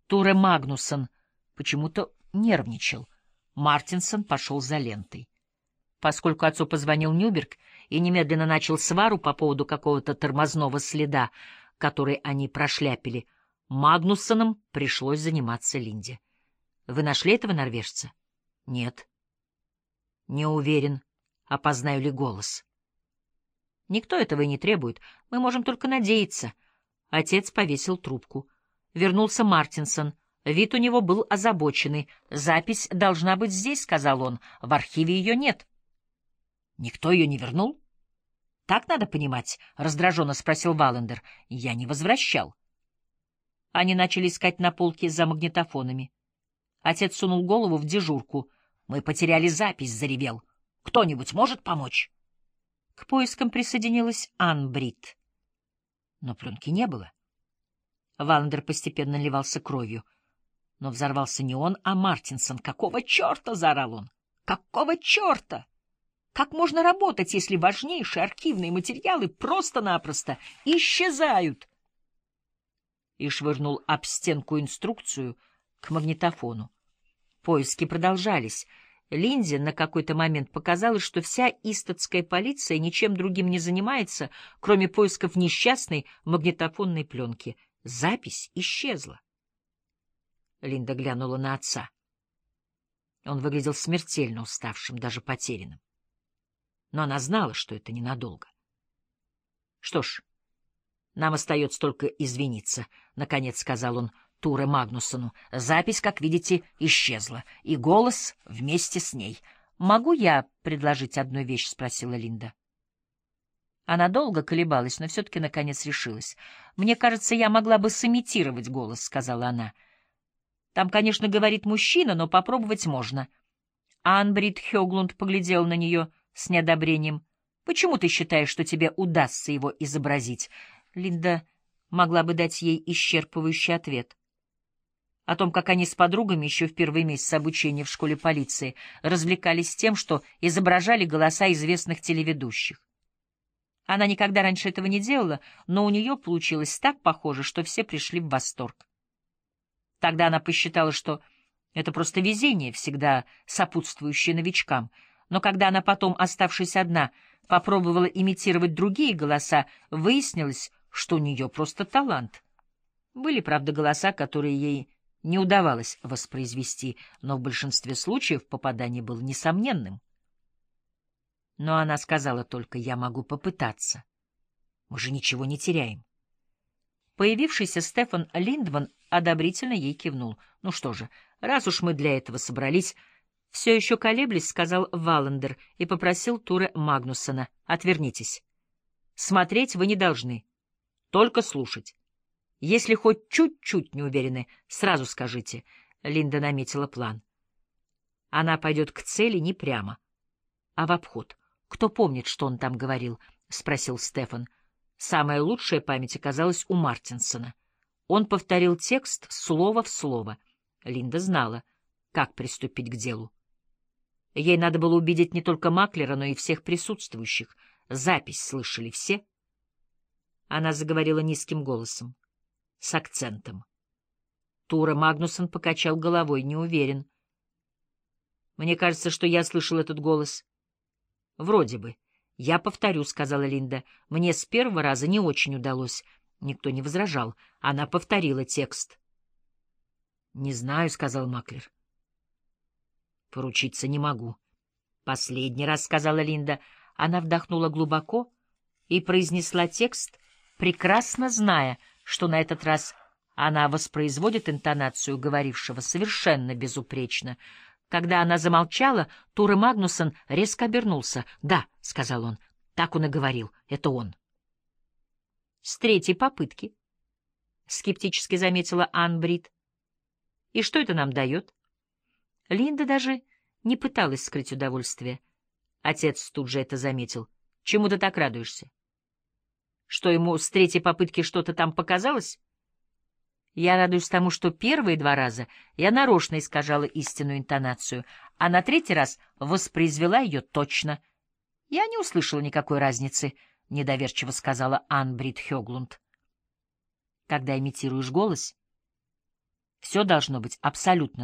Туре Магнуссон почему-то нервничал. Мартинсон пошел за лентой. Поскольку отцу позвонил Нюберг и немедленно начал свару по поводу какого-то тормозного следа, который они прошляпили, Магнуссонам пришлось заниматься Линде. «Вы нашли этого норвежца?» «Нет». «Не уверен, опознаю ли голос». «Никто этого и не требует. Мы можем только надеяться». Отец повесил трубку. Вернулся Мартинсон. Вид у него был озабоченный. «Запись должна быть здесь», — сказал он. «В архиве ее нет». «Никто ее не вернул?» «Так надо понимать», — раздраженно спросил Валлендер. «Я не возвращал». Они начали искать на полке за магнитофонами. Отец сунул голову в дежурку. «Мы потеряли запись», — заревел. «Кто-нибудь может помочь?» К поискам присоединилась Анн Брит. Но пленки не было. Валлендер постепенно наливался кровью. Но взорвался не он, а Мартинсон. «Какого черта?» — заорал он. «Какого черта? Как можно работать, если важнейшие архивные материалы просто-напросто исчезают?» И швырнул об стенку инструкцию к магнитофону. Поиски продолжались. Линде на какой-то момент показалось, что вся истатская полиция ничем другим не занимается, кроме поисков несчастной магнитофонной пленки. Запись исчезла. Линда глянула на отца. Он выглядел смертельно уставшим, даже потерянным. Но она знала, что это ненадолго. «Что ж, нам остается только извиниться», — наконец сказал он Туре Магнуссону. «Запись, как видите, исчезла, и голос вместе с ней. Могу я предложить одну вещь?» — спросила Линда. Она долго колебалась, но все-таки наконец решилась. «Мне кажется, я могла бы сымитировать голос», — сказала она. «Там, конечно, говорит мужчина, но попробовать можно». Анн-Брит Хёглунд поглядел на нее с неодобрением. «Почему ты считаешь, что тебе удастся его изобразить?» Линда могла бы дать ей исчерпывающий ответ. О том, как они с подругами еще в первый месяц обучения в школе полиции развлекались тем, что изображали голоса известных телеведущих. Она никогда раньше этого не делала, но у нее получилось так похоже, что все пришли в восторг. Тогда она посчитала, что это просто везение, всегда сопутствующее новичкам. Но когда она потом, оставшись одна, попробовала имитировать другие голоса, выяснилось, что у нее просто талант. Были, правда, голоса, которые ей не удавалось воспроизвести, но в большинстве случаев попадание было несомненным. Но она сказала только: «Я могу попытаться. Мы же ничего не теряем». Появившийся Стефан Линдман одобрительно ей кивнул. «Ну что же, раз уж мы для этого собрались...» Все еще колеблясь, сказал Валлендер и попросил Туре Магнуссона: «Отвернитесь. Смотреть вы не должны, только слушать. Если хоть чуть-чуть не уверены, сразу скажите». Линда наметила план. Она пойдет к цели не прямо, а в обход. «Кто помнит, что он там говорил?» — спросил Стефан. Самая лучшая память оказалась у Мартинсона. Он повторил текст слово в слово. Линда знала, как приступить к делу. Ей надо было убедить не только Маклера, но и всех присутствующих. Запись слышали все. Она заговорила низким голосом, с акцентом. Туре Магнуссон покачал головой, не уверен. «Мне кажется, что я слышал этот голос». «Вроде бы». «Я повторю», — сказала Линда. «Мне с первого раза не очень удалось». Никто не возражал. Она повторила текст. «Не знаю», — сказал Маклер. «Поручиться не могу». «Последний раз», — сказала Линда. Она вдохнула глубоко и произнесла текст, прекрасно зная, что на этот раз она воспроизводит интонацию говорившего совершенно безупречно. Когда она замолчала, Туре Магнуссон резко обернулся. «Да», — сказал он, — «так он и говорил. Это он». «С третьей попытки», — скептически заметила Анн Брит. «И что это нам дает?» Линда даже не пыталась скрыть удовольствие. Отец тут же это заметил. «Чему ты так радуешься? Что ему с третьей попытки что-то там показалось?» «Я радуюсь тому, что первые 2 раза я нарочно искажала истинную интонацию, а на 3-й раз воспроизвела ее точно. Я не услышала никакой разницы», — недоверчиво сказала Анн Брит Хёглунд. «Когда имитируешь голос, Все должно быть абсолютно